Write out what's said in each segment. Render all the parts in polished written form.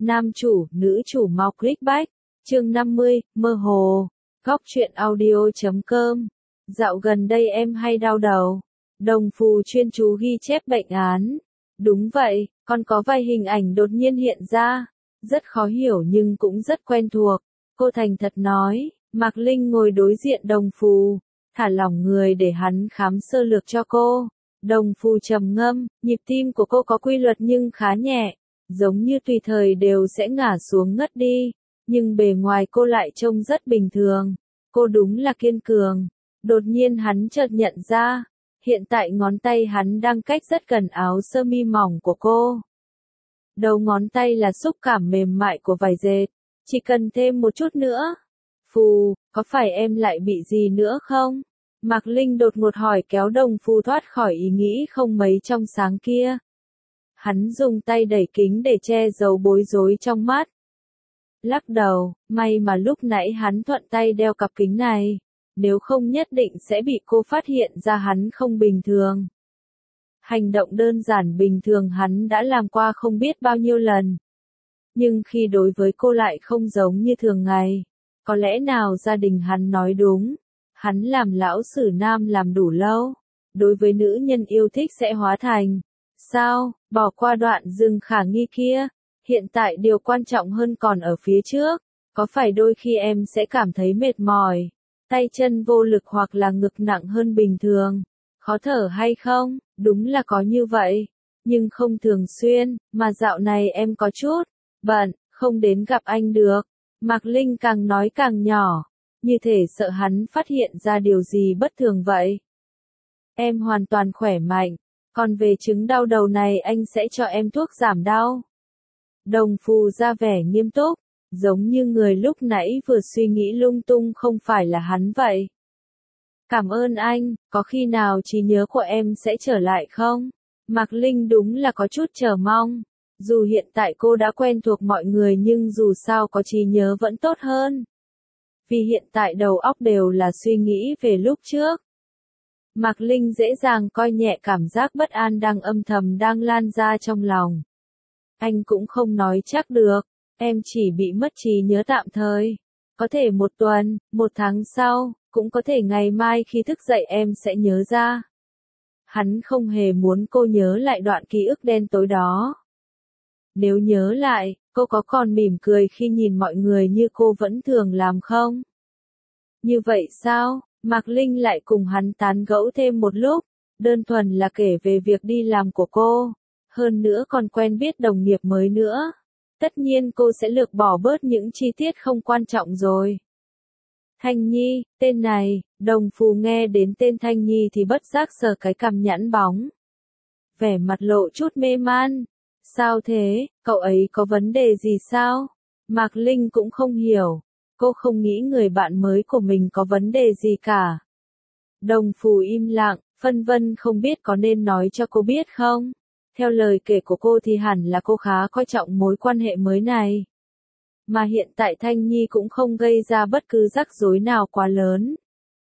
Nam chủ, nữ chủ mau clickback. Chương 50, mơ hồ. Góc truyện audio.com. Dạo gần đây em hay đau đầu. Đồng Phù chuyên chú ghi chép bệnh án. Đúng vậy, còn có vài hình ảnh đột nhiên hiện ra. Rất khó hiểu nhưng cũng rất quen thuộc. Cô thành thật nói, Mạc Linh ngồi đối diện Đồng Phù, thả lỏng người để hắn khám sơ lược cho cô. Đồng Phù trầm ngâm, nhịp tim của cô có quy luật nhưng khá nhẹ, giống như tùy thời đều sẽ ngả xuống ngất đi, nhưng bề ngoài cô lại trông rất bình thường. Cô đúng là kiên cường. Đột nhiên hắn chợt nhận ra, hiện tại ngón tay hắn đang cách rất gần áo sơ mi mỏng của cô. Đầu ngón tay là xúc cảm mềm mại của vải dệt, chỉ cần thêm một chút nữa. Phù, có phải em lại bị gì nữa không? Mạc Linh đột ngột hỏi kéo Đồng Phù thoát khỏi ý nghĩ không mấy trong sáng kia. Hắn dùng tay đẩy kính để che giấu bối rối trong mắt. Lắc đầu, may mà lúc nãy hắn thuận tay đeo cặp kính này, nếu không nhất định sẽ bị cô phát hiện ra hắn không bình thường. Hành động đơn giản bình thường hắn đã làm qua không biết bao nhiêu lần. Nhưng khi đối với cô lại không giống như thường ngày. Có lẽ nào gia đình hắn nói đúng. Hắn làm lão sử nam làm đủ lâu. Đối với nữ nhân yêu thích sẽ hóa thành. Sao, bỏ qua đoạn dừng khả nghi kia. Hiện tại điều quan trọng hơn còn ở phía trước. Có phải đôi khi em sẽ cảm thấy mệt mỏi, tay chân vô lực hoặc là ngực nặng hơn bình thường, khó thở hay không? Đúng là có như vậy, nhưng không thường xuyên, mà dạo này em có chút bận, không đến gặp anh được. Mạc Linh càng nói càng nhỏ, như thể sợ hắn phát hiện ra điều gì bất thường vậy. Em hoàn toàn khỏe mạnh, còn về chứng đau đầu này anh sẽ cho em thuốc giảm đau. Đồng Phù ra vẻ nghiêm túc, giống như người lúc nãy vừa suy nghĩ lung tung không phải là hắn vậy. Cảm ơn anh, có khi nào trí nhớ của em sẽ trở lại không? Mạc Linh đúng là có chút chờ mong. Dù hiện tại cô đã quen thuộc mọi người nhưng dù sao có trí nhớ vẫn tốt hơn. Vì hiện tại đầu óc đều là suy nghĩ về lúc trước. Mạc Linh dễ dàng coi nhẹ cảm giác bất an đang âm thầm đang lan ra trong lòng. Anh cũng không nói chắc được, em chỉ bị mất trí nhớ tạm thời. Có thể một tuần, một tháng sau, cũng có thể ngày mai khi thức dậy em sẽ nhớ ra. Hắn không hề muốn cô nhớ lại đoạn ký ức đen tối đó. Nếu nhớ lại, cô có còn mỉm cười khi nhìn mọi người như cô vẫn thường làm không? Như vậy sao? Mạc Linh lại cùng hắn tán gẫu thêm một lúc, đơn thuần là kể về việc đi làm của cô. Hơn nữa còn quen biết đồng nghiệp mới nữa. Tất nhiên cô sẽ lược bỏ bớt những chi tiết không quan trọng rồi. Thanh Nhi, tên này, Đồng Phù nghe đến tên Thanh Nhi thì bất giác sờ cái cằm nhẵn bóng. Vẻ mặt lộ chút mê man. Sao thế, cậu ấy có vấn đề gì sao? Mạc Linh cũng không hiểu. Cô không nghĩ người bạn mới của mình có vấn đề gì cả. Đồng Phù im lặng, phân vân không biết có nên nói cho cô biết không? Theo lời kể của cô thì hẳn là cô khá coi trọng mối quan hệ mới này. Mà hiện tại Thanh Nhi cũng không gây ra bất cứ rắc rối nào quá lớn.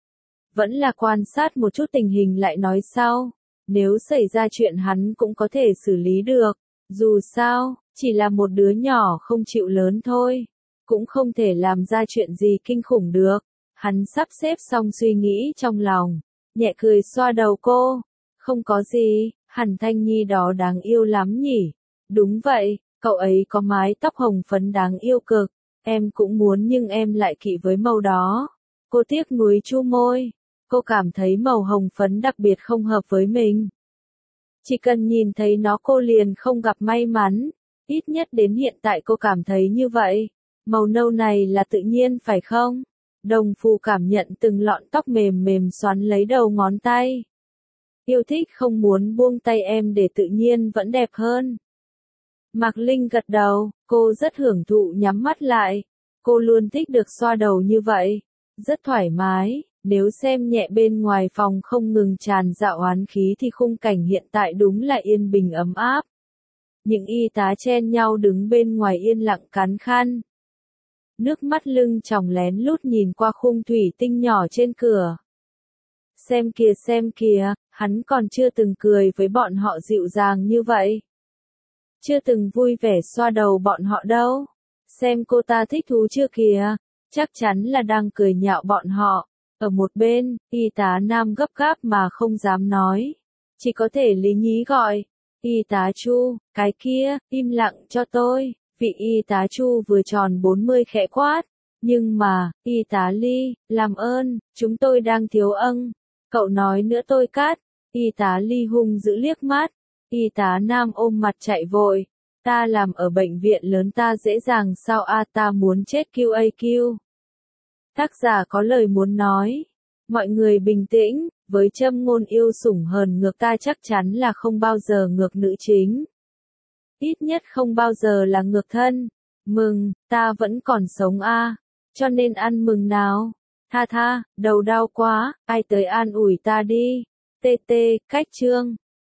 Vẫn là quan sát một chút tình hình lại nói sau. Nếu xảy ra chuyện hắn cũng có thể xử lý được. Dù sao, chỉ là một đứa nhỏ không chịu lớn thôi. Cũng không thể làm ra chuyện gì kinh khủng được. Hắn sắp xếp xong suy nghĩ trong lòng. Nhẹ cười xoa đầu cô. Không có gì, hẳn Thanh Nhi đó đáng yêu lắm nhỉ. Đúng vậy, cậu ấy có mái tóc hồng phấn đáng yêu cực. Em cũng muốn nhưng em lại kỵ với màu đó. Cô tiếc nuối chu môi. Cô cảm thấy màu hồng phấn đặc biệt không hợp với mình. Chỉ cần nhìn thấy nó cô liền không gặp may mắn. Ít nhất đến hiện tại cô cảm thấy như vậy. Màu nâu này là tự nhiên phải không? Đồng Phù cảm nhận từng lọn tóc mềm mềm xoắn lấy đầu ngón tay. Yêu thích không muốn buông tay em để tự nhiên vẫn đẹp hơn. Mạc Linh gật đầu, cô rất hưởng thụ nhắm mắt lại. Cô luôn thích được xoa đầu như vậy. Rất thoải mái, nếu xem nhẹ bên ngoài phòng không ngừng tràn dạo oán khí thì khung cảnh hiện tại đúng là yên bình ấm áp. Những y tá chen nhau đứng bên ngoài yên lặng cắn khăn. Nước mắt lưng tròng lén lút nhìn qua khung thủy tinh nhỏ trên cửa. Xem kìa, hắn còn chưa từng cười với bọn họ dịu dàng như vậy. chưa từng vui vẻ xoa đầu bọn họ đâu. Xem cô ta thích thú chưa kìa, chắc chắn là đang cười nhạo bọn họ. Ở một bên, y tá nam gấp gáp mà không dám nói. Chỉ có thể lý nhí gọi. Y tá Chu, cái kia, im lặng cho tôi. Vị y tá Chu vừa tròn 40 khẽ quát. Nhưng mà, y tá Ly, làm ơn, chúng tôi đang thiếu ân. Cậu nói nữa tôi cắt. Y tá Ly hung dữ liếc mắt. Y tá nam ôm mặt chạy vội. Ta làm ở bệnh viện lớn ta dễ dàng sao ta muốn chết QAQ. Tác giả có lời muốn nói. Mọi người bình tĩnh, với châm ngôn yêu sủng hờn ngược ta chắc chắn là không bao giờ ngược nữ chính. Ít nhất không bao giờ là ngược thân. Mừng, ta vẫn còn sống cho nên ăn mừng nào. Tha, đầu đau quá, ai tới an ủi ta đi. TT, cách chương.